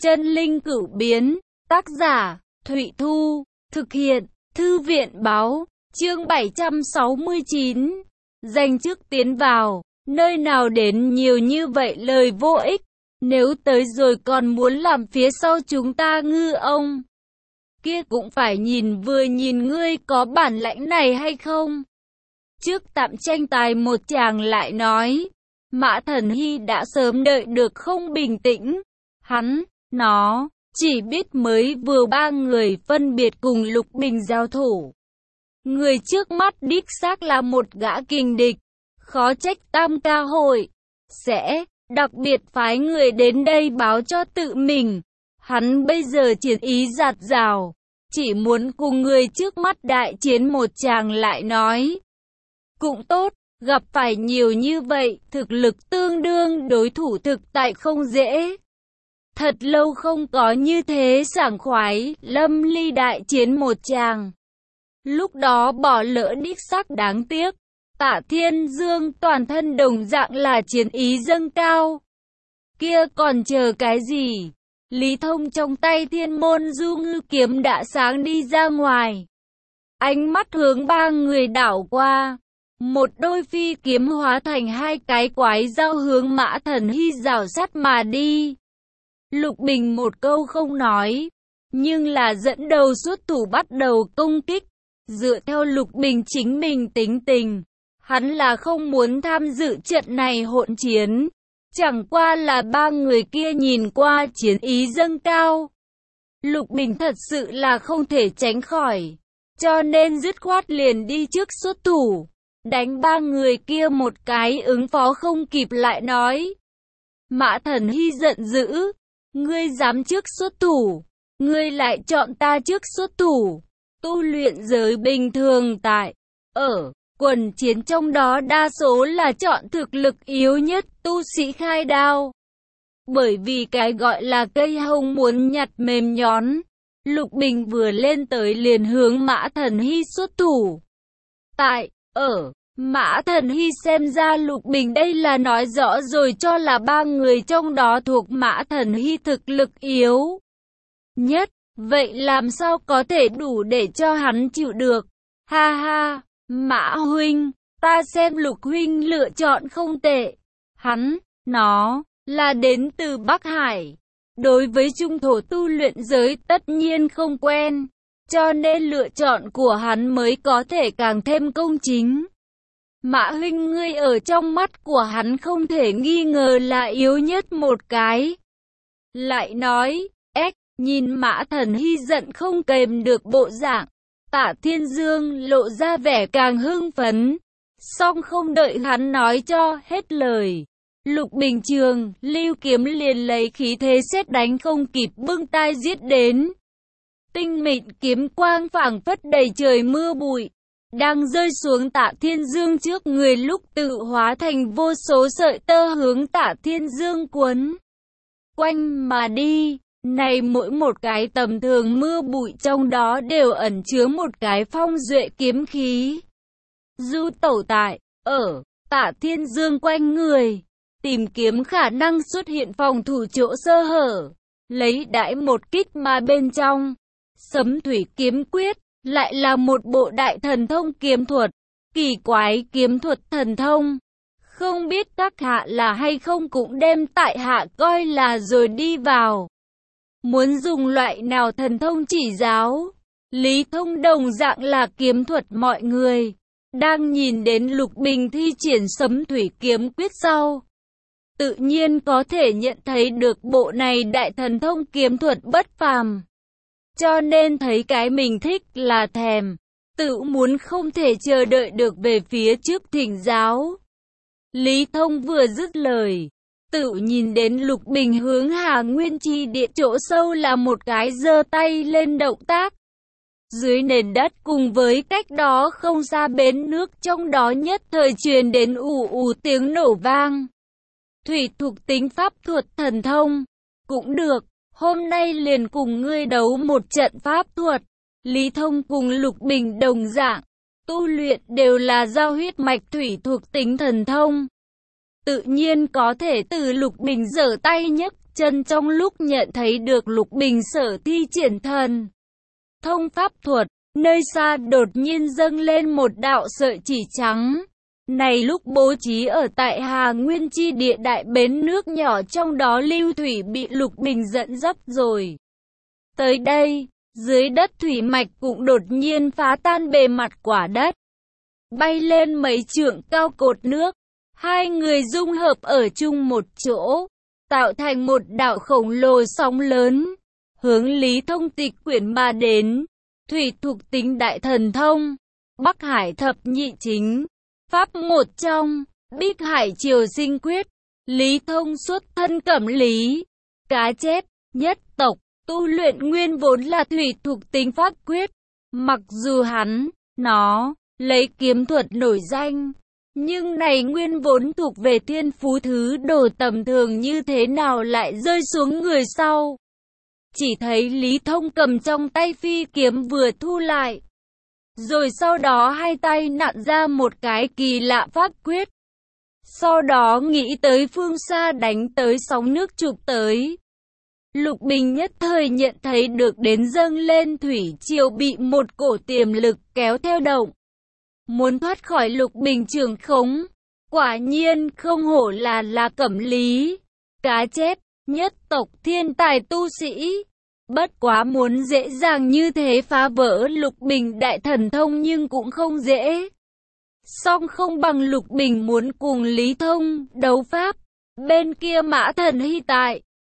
Chân linh cửu biến, tác giả, Thụy Thu, thực hiện, Thư viện báo, chương 769. Dành trước tiến vào, nơi nào đến nhiều như vậy lời vô ích, nếu tới rồi còn muốn làm phía sau chúng ta ngư ông. Kia cũng phải vừa nhìn ngươi có bản lãnh này hay không. Trước tạm tranh tài một chàng lại nói, Mã Thần Hy đã sớm đợi được không bình tĩnh, nó chỉ biết mới vừa ba người phân biệt cùng Lục Bình giao thủ. Người trước mắt đích xác là một gã kình địch, khó trách Tam Ca hội sẽ đặc biệt phái người đến đây báo cho tự mình. Hắn bây giờ chiến ý dạt dào, chỉ muốn cùng người trước mắt đại chiến một chàng lại nói. Cũng tốt, gặp phải nhiều như vậy, thực lực tương đương đối thủ thực tại không dễ. Thật lâu không có như thế sảng khoái, lâm ly đại chiến một chàng. Lúc đó bỏ lỡ đích xác đáng tiếc. Tạ Thiên Dương toàn thân đồng dạng là chiến ý dâng cao. Kia còn chờ cái gì? Lý Thông trong tay Thiên Môn Du Ngư kiếm đã sáng đi ra ngoài. Ánh mắt hướng ba người đảo qua. Một đôi phi kiếm hóa thành hai cái quái dao hướng Mã Thần Hy rào sát mà đi. Lục Bình một câu không nói, nhưng là dẫn đầu xuất thủ bắt đầu công kích. Dựa theo Lục Bình chính mình tính tình, hắn là không muốn tham dự trận này hỗn chiến. Chẳng qua là ba người kia nhìn qua chiến ý dâng cao. Lục Bình thật sự là không thể tránh khỏi, cho nên dứt khoát liền đi trước xuất thủ. Đánh ba người kia một cái ứng phó không kịp lại nói. Mã Thần Hy giận dữ, ngươi dám trước xuất thủ, ngươi lại chọn ta trước xuất thủ. Tu luyện giới bình thường ở quần chiến trong đó đa số là chọn thực lực yếu nhất tu sĩ khai đao. Bởi vì cái gọi là cây hồng muốn nhặt mềm nhón, Lục Bình vừa lên tới liền hướng Mã Thần Hy xuất thủ. Mã Thần Hy xem ra Lục Bình đây là nói rõ rồi cho là ba người trong đó thuộc Mã Thần Hy thực lực yếu nhất. Vậy làm sao có thể đủ để cho hắn chịu được? Ha ha, Mã huynh, ta xem Lục huynh lựa chọn không tệ. Nó là đến từ Bắc Hải. Đối với trung thổ tu luyện giới tất nhiên không quen, cho nên lựa chọn của hắn mới có thể càng thêm công chính. Mã huynh ngươi ở trong mắt của hắn không thể nghi ngờ là yếu nhất một cái. Lại nói, nhìn Mã Thần Hy giận không kềm được bộ dạng, Tạ Thiên Dương lộ ra vẻ càng hưng phấn. Song không đợi hắn nói cho hết lời, Lục Bình Trường, lưu kiếm liền lấy khí thế sét đánh không kịp bưng tai giết đến. Tinh mịn kiếm quang phảng phất đầy trời mưa bụi, đang rơi xuống Tạ Thiên Dương trước người lúc tự hóa thành vô số sợi tơ hướng Tạ Thiên Dương cuốn quanh mà đi. Này mỗi một cái tầm thường mưa bụi trong đó đều ẩn chứa một cái phong duệ kiếm khí. Du tẩu ở Tạ Thiên Dương quanh người, tìm kiếm khả năng xuất hiện phòng thủ chỗ sơ hở, lấy đãi một kích mà bên trong. Sấm thủy kiếm quyết, lại là một bộ đại thần thông kiếm thuật, kỳ quái kiếm thuật thần thông. Không biết các hạ là hay không cũng đem tại hạ coi là rồi đi vào. Muốn dùng loại nào thần thông chỉ giáo? Lý Thông đồng dạng là kiếm thuật mọi người. Đang nhìn đến Lục Bình thi triển sấm thủy kiếm quyết sau, tự nhiên có thể nhận thấy được bộ này đại thần thông kiếm thuật bất phàm. Cho nên thấy cái mình thích là thèm, tự muốn không thể chờ đợi được về phía trước thỉnh giáo. Lý Thông vừa dứt lời, tự nhìn đến Lục Bình hướng Hà Nguyên Chi địa chỗ sâu là một cái giơ tay lên động tác. Dưới nền đất cùng với cách đó không xa bến nước trong đó nhất thời truyền đến ù ù tiếng nổ vang. Thủy thuộc tính pháp thuật thần thông. Cũng được, hôm nay liền cùng ngươi đấu một trận pháp thuật. Lý Thông cùng Lục Bình đồng dạng, tu luyện đều là giao huyết mạch thủy thuộc tính thần thông. Tự nhiên có thể từ Lục Bình giở tay nhấc chân trong lúc nhận thấy được Lục Bình sở thi triển thần thông pháp thuật, nơi xa đột nhiên dâng lên một đạo sợi chỉ trắng. Này lúc bố trí ở tại Hà Nguyên chi địa đại bến nước nhỏ trong đó lưu thủy bị Lục Bình dẫn dắt rồi. Tới đây, dưới đất thủy mạch cũng đột nhiên phá tan bề mặt quả đất. Bay lên mấy trượng cao cột nước, hai người dung hợp ở chung một chỗ, tạo thành một đạo khổng lồ sóng lớn, hướng Lý Thông tịch quyển mà đến. Thủy thuộc tính đại thần thông, Bắc Hải thập nhị chính, pháp một trong, Bích Hải triều sinh quyết, Lý Thông xuất thân Cẩm Lý, cá chép, nhất tộc, tu luyện nguyên vốn là thủy thuộc tính pháp quyết. Mặc dù nó lấy kiếm thuật nổi danh, nhưng này nguyên vốn thuộc về thiên phú thứ đồ tầm thường như thế nào lại rơi xuống người sau. Chỉ thấy Lý Thông cầm trong tay phi kiếm vừa thu lại, rồi sau đó hai tay nặn ra một cái kỳ lạ pháp quyết. Sau đó nghĩ tới phương xa đánh tới sóng nước chụp tới. Lục Bình nhất thời nhận thấy được đến dâng lên thủy triều bị một cổ tiềm lực kéo theo động. Muốn thoát khỏi Lục Bình trường khống, quả nhiên không hổ là Cẩm Lý, cá chép, nhất tộc thiên tài tu sĩ. Bất quá muốn dễ dàng như thế phá vỡ Lục Bình đại thần thông nhưng cũng không dễ. Song không bằng Lục Bình muốn cùng Lý Thông đấu pháp. Bên kia Mã Thần Hy tại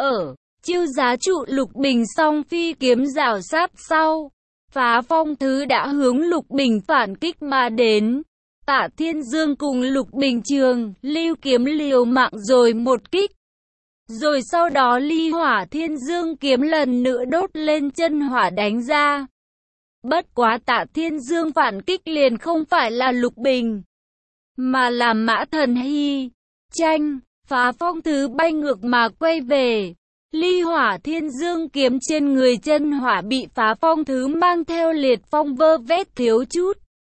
chiêu giá trụ Lục Bình song phi kiếm rảo sát sau. Phá phong thứ đã hướng Lục Bình phản kích mà đến. Tạ Thiên Dương cùng Lục Bình trường lưu kiếm liều mạng rồi một kích. Rồi sau đó ly hỏa Thiên Dương kiếm lần nữa đốt lên chân hỏa đánh ra. Bất quá Tạ Thiên Dương phản kích liền không phải là Lục Bình, mà là Mã Thần Hy. Tranh, phá phong thứ bay ngược mà quay về. Ly hỏa Thiên Dương kiếm trên người chân hỏa bị phá phong thứ mang theo liệt phong vơ vét thiếu chút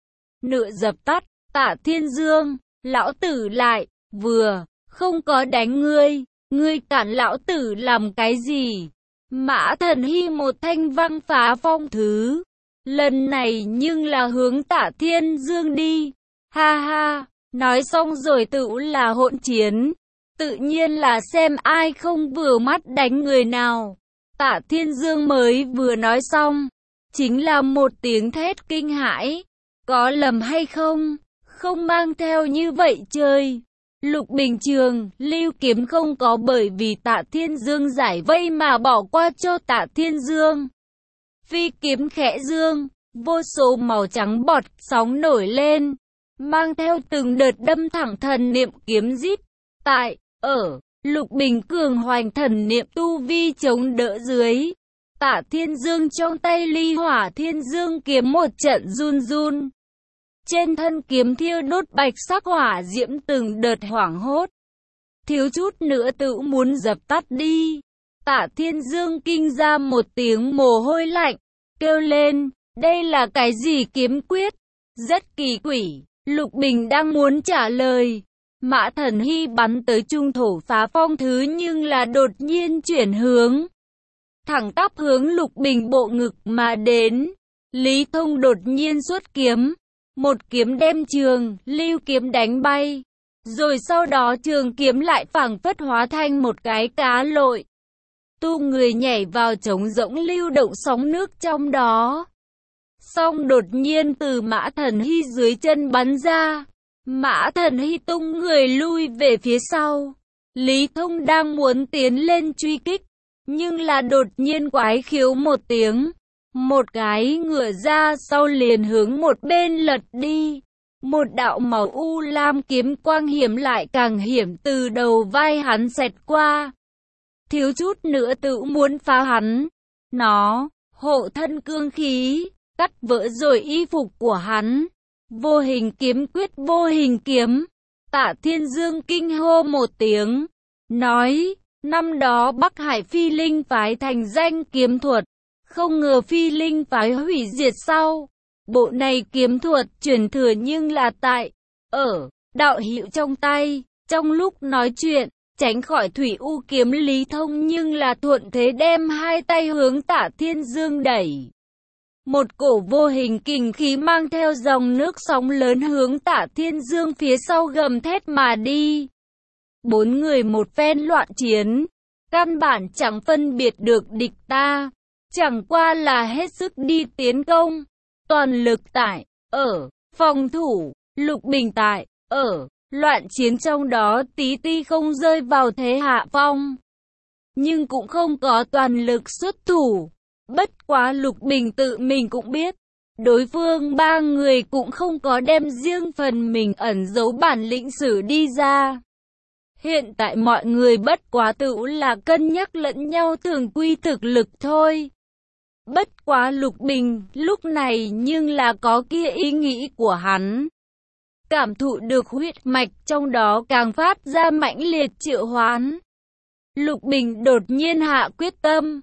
nữa dập tắt. Tạ Thiên Dương, lão tử lại, vừa, không có đánh ngươi cản lão tử làm cái gì? Mã Thần Hy một thanh văng phá phong thứ. Lần này nhưng là hướng Tạ Thiên Dương đi. Ha ha, nói xong rồi tự là hỗn chiến. Tự nhiên là xem ai không vừa mắt đánh người nào. Tạ Thiên Dương mới vừa nói xong, chính là một tiếng thét kinh hãi. Có lầm hay không? Không mang theo như vậy chơi. Lục Bình trường, lưu kiếm không có bởi vì Tạ Thiên Dương giải vây mà bỏ qua cho Tạ Thiên Dương. Phi kiếm khẽ dương, vô số màu trắng bọt sóng nổi lên, mang theo từng đợt đâm thẳng thần niệm kiếm rít. Lục Bình cường hoành thần niệm tu vi chống đỡ dưới. Tạ Thiên Dương trong tay ly hỏa Thiên Dương kiếm một trận run run. Trên thân kiếm thiêu đốt bạch sắc hỏa diễm từng đợt hoảng hốt. Thiếu chút nữa tự muốn dập tắt đi. Tạ Thiên Dương kinh ra một tiếng mồ hôi lạnh, kêu lên, đây là cái gì kiếm quyết? Rất kỳ quỷ. Lục Bình đang muốn trả lời. Mã Thần Hy bắn tới trung thổ phá phong thứ nhưng là đột nhiên chuyển hướng. Thẳng tắp hướng Lục Bình bộ ngực mà đến. Lý Thông đột nhiên xuất kiếm. Một kiếm đem trường, lưu kiếm đánh bay. Rồi sau đó trường kiếm lại phảng phất hóa thành một cái cá lội. Tu người nhảy vào trống rỗng lưu động sóng nước trong đó. Xong đột nhiên từ Mã Thần Hy dưới chân bắn ra. Mã Thần Hy tung người lui về phía sau. Lý Thông đang muốn tiến lên truy kích, nhưng là đột nhiên quái khiếu một tiếng. Một cái ngựa ra sau liền hướng một bên lật đi. Một đạo màu u lam kiếm quang hiểm lại càng hiểm từ đầu vai hắn xẹt qua. Thiếu chút nữa tự muốn phá hắn. Nó, hộ thân cương khí, cắt vỡ rồi y phục của hắn. Vô hình kiếm quyết vô hình kiếm. Tạ Thiên Dương kinh hô một tiếng, nói, năm đó Bắc Hải Phi Linh phái thành danh kiếm thuật. Không ngờ Phi Linh phái hủy diệt sau. Bộ này kiếm thuật truyền thừa nhưng là tại đạo hữu trong tay. Trong lúc nói chuyện, tránh khỏi thủy u kiếm Lý Thông nhưng là thuận thế đem hai tay hướng Tạ Thiên Dương đẩy. Một cổ vô hình kình khí mang theo dòng nước sóng lớn hướng Tạ Thiên Dương phía sau gầm thét mà đi. Bốn người một phen loạn chiến, căn bản chẳng phân biệt được địch ta, chẳng qua là hết sức đi tiến công, toàn lực tại, ở, phòng thủ, Lục Bình tại, ở, loạn chiến trong đó tí ti không rơi vào thế hạ phong. Nhưng cũng không có toàn lực xuất thủ, bất quá Lục Bình tự mình cũng biết, đối phương ba người cũng không có đem riêng phần mình ẩn giấu bản lĩnh sử đi ra. Hiện tại mọi người bất quá tự là cân nhắc lẫn nhau thường quy thực lực thôi. Bất quá Lục Bình lúc này nhưng là có kia ý nghĩ của hắn. Cảm thụ được huyết mạch trong đó càng phát ra mãnh liệt triệu hoán. Lục Bình đột nhiên hạ quyết tâm.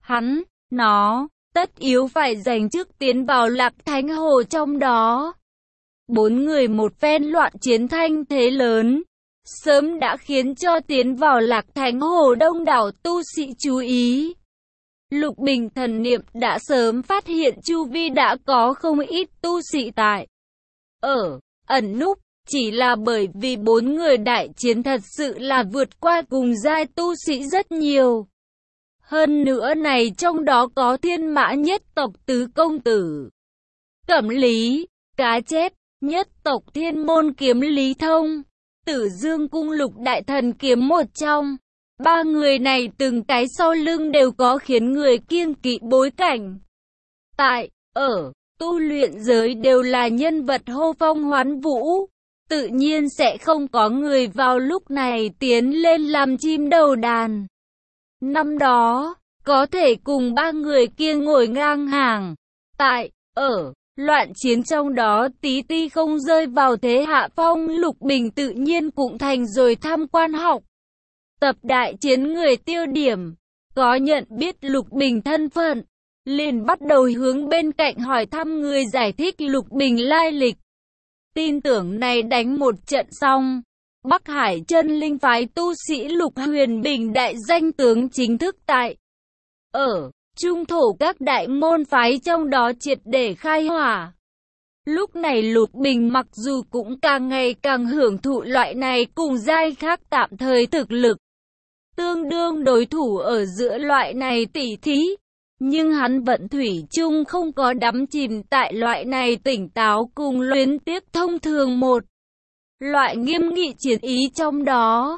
Nó tất yếu phải giành trước tiến vào Lạc Thánh Hồ trong đó. Bốn người một phen loạn chiến thanh thế lớn, sớm đã khiến cho tiến vào Lạc Thánh Hồ đông đảo tu sĩ chú ý. Lục Bình thần niệm đã sớm phát hiện chu vi đã có không ít tu sĩ tại, ở, ẩn núp, chỉ là bởi vì bốn người đại chiến thật sự là vượt qua cùng giai tu sĩ rất nhiều. Hơn nữa này trong đó có Thiên Mã nhất tộc tứ công tử, Cẩm Lý, Cá Chép, nhất tộc Thiên Môn kiếm Lý Thông, Tử Dương cung Lục đại thần kiếm một trong. Ba người này từng cái sau lưng đều có khiến người kiêng kỵ bối cảnh. Tại, ở, tu luyện giới đều là nhân vật hô phong hoán vũ. Tự nhiên sẽ không có người vào lúc này tiến lên làm chim đầu đàn. Năm đó, có thể cùng ba người kia ngồi ngang hàng. Tại, ở, loạn chiến trong đó tí ti không rơi vào thế hạ phong. Lục Bình tự nhiên cũng thành rồi tham quan học tập đại chiến người tiêu điểm, có nhận biết Lục Bình thân phận, liền bắt đầu hướng bên cạnh hỏi thăm người giải thích Lục Bình lai lịch. Tin tưởng này đánh một trận xong, Bắc Hải Chân Linh phái tu sĩ Lục Huyền Bình đại danh tướng chính thức tại, ở, trung thổ các đại môn phái trong đó triệt để khai hỏa. Lúc này Lục Bình mặc dù cũng càng ngày càng hưởng thụ loại này cùng giai khác tạm thời thực lực tương đương đối thủ ở giữa loại này tỉ thí, nhưng hắn vẫn thủy chung không có đắm chìm tại loại này tỉnh táo cùng luyến tiếc thông thường một loại nghiêm nghị chiến ý trong đó.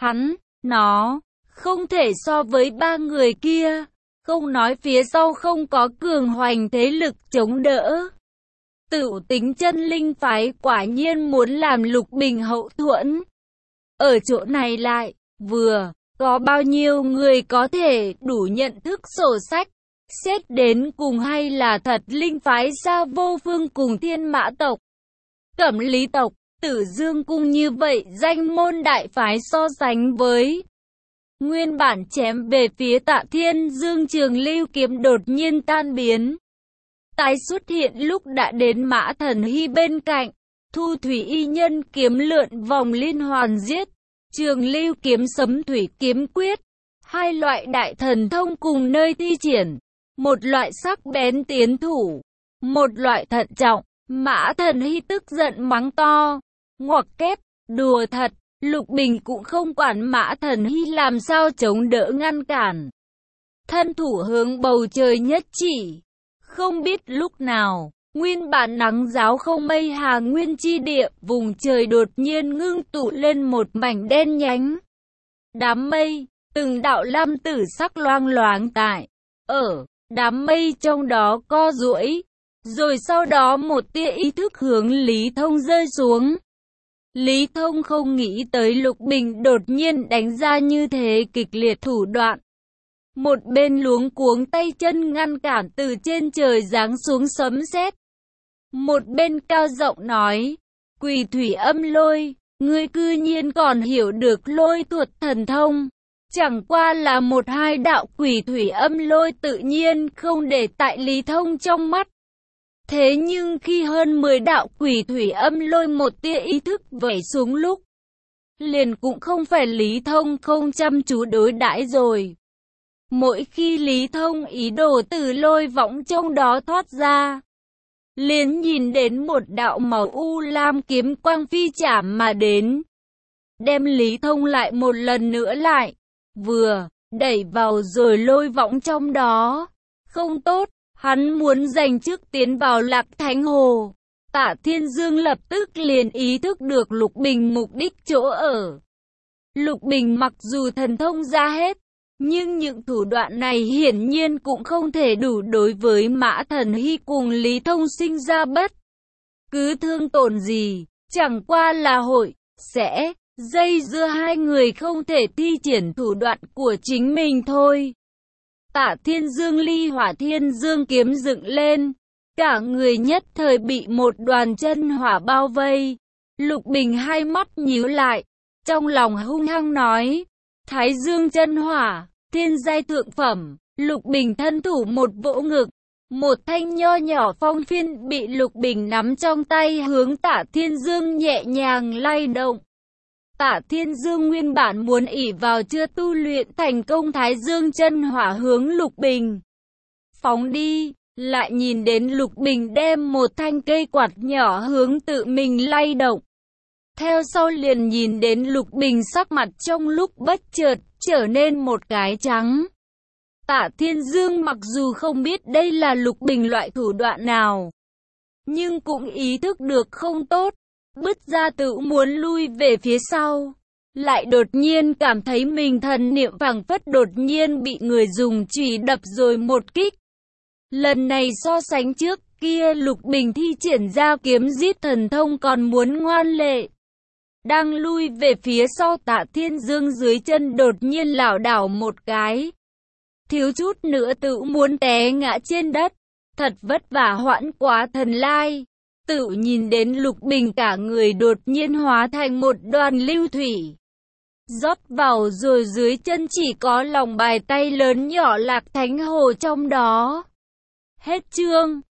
Nó không thể so với ba người kia, không nói phía sau không có cường hoành thế lực chống đỡ. Tựu tính Chân Linh phái quả nhiên muốn làm Lục Bình hậu thuẫn. Ở chỗ này lại, vừa có bao nhiêu người có thể đủ nhận thức sổ sách, xét đến cùng hay là thật Linh phái Sa Vô Phương cùng Thiên Mã tộc, Cẩm Lý tộc, Tử Dương cung như vậy danh môn đại phái so sánh với. Nguyên bản chém về phía Tạ Thiên Dương trường lưu kiếm đột nhiên tan biến. Tái xuất hiện lúc đã đến Mã Thần Hy bên cạnh, Thu Thủy Y Nhân kiếm lượn vòng liên hoàn giết. Trường lưu kiếm Sấm Thủy kiếm quyết, hai loại đại thần thông cùng nơi thi triển, một loại sắc bén tiến thủ, một loại thận trọng. Mã Thần Hy tức giận mắng to, ngoặc kép, đùa thật. Lục Bình cũng không quản Mã Thần Hy làm sao chống đỡ ngăn cản, thân thủ hướng bầu trời nhất chỉ. Không biết lúc nào, nguyên bản nắng ráo không mây Hà Nguyên chi địa, vùng trời đột nhiên ngưng tụ lên một mảnh đen nhánh. Đám mây, từng đạo lam tử sắc loang loáng tại, ở, đám mây trong đó co duỗi, rồi sau đó một tia ý thức hướng Lý Thông rơi xuống. Lý Thông không nghĩ tới Lục Bình đột nhiên đánh ra như thế kịch liệt thủ đoạn. Một bên luống cuống tay chân ngăn cản từ trên trời giáng xuống sấm sét. Một bên cao giọng nói, Quỷ Thủy Âm Lôi, ngươi cư nhiên còn hiểu được lôi thuật thần thông. Chẳng qua là một hai đạo Quỷ Thủy Âm Lôi tự nhiên không để tại Lý Thông trong mắt. Thế nhưng khi hơn 10 đạo Quỷ Thủy Âm Lôi một tia ý thức vẩy xuống lúc, liền cũng không phải Lý Thông không chăm chú đối đãi rồi. Mỗi khi Lý Thông ý đồ từ lôi võng trong đó thoát ra, liền nhìn đến một đạo màu u lam kiếm quang phi chảm mà đến, đem Lý Thông lại một lần nữa lại, vừa đẩy vào rồi lôi võng trong đó. Không tốt, hắn muốn giành trước tiến vào Lạc Thánh Hồ. Tạ Thiên Dương lập tức liền ý thức được Lục Bình mục đích chỗ ở. Lục Bình mặc dù thần thông ra hết, nhưng những thủ đoạn này hiển nhiên cũng không thể đủ đối với Mã Thần Hy cùng Lý Thông sinh ra bất cứ thương tổn gì, chẳng qua là hội sẽ dây dưa hai người không thể thi triển thủ đoạn của chính mình thôi. Tạ Thiên Dương ly hỏa thiên dương kiếm dựng lên, cả người nhất thời bị một đoàn chân hỏa bao vây. Lục Bình hai mắt nhíu lại, trong lòng hung hăng nói, Thái Dương chân hỏa, thiên giai thượng phẩm. Lục Bình thân thủ một vỗ ngực, một thanh nho nhỏ phong phiên bị Lục Bình nắm trong tay hướng Tạ Thiên Dương nhẹ nhàng lay động. Tạ Thiên Dương nguyên bản muốn ỷ vào chưa tu luyện thành công Thái Dương chân hỏa hướng Lục Bình phóng đi, lại nhìn đến Lục Bình đem một thanh cây quạt nhỏ hướng tự mình lay động. Theo sau liền nhìn đến Lục Bình sắc mặt trong lúc bất chợt trở nên một cái trắng. Tạ Thiên Dương mặc dù không biết đây là Lục Bình loại thủ đoạn nào, nhưng cũng ý thức được không tốt, bứt ra tự muốn lui về phía sau. Lại đột nhiên cảm thấy mình thần niệm phảng phất đột nhiên bị người dùng chùy đập rồi một kích. Lần này so sánh trước kia Lục Bình thi triển ra kiếm giết thần thông còn muốn ngoan lệ. Đang lui về phía sau, Tạ Thiên Dương dưới chân đột nhiên lảo đảo một cái, thiếu chút nữa tự muốn té ngã trên đất. Thật vất vả hoãn quá thần lai, tự nhìn đến Lục Bình cả người đột nhiên hóa thành một đoàn lưu thủy, rót vào rồi dưới chân chỉ có lòng bài tay lớn nhỏ Lạc Thánh Hồ trong đó. Hết chương.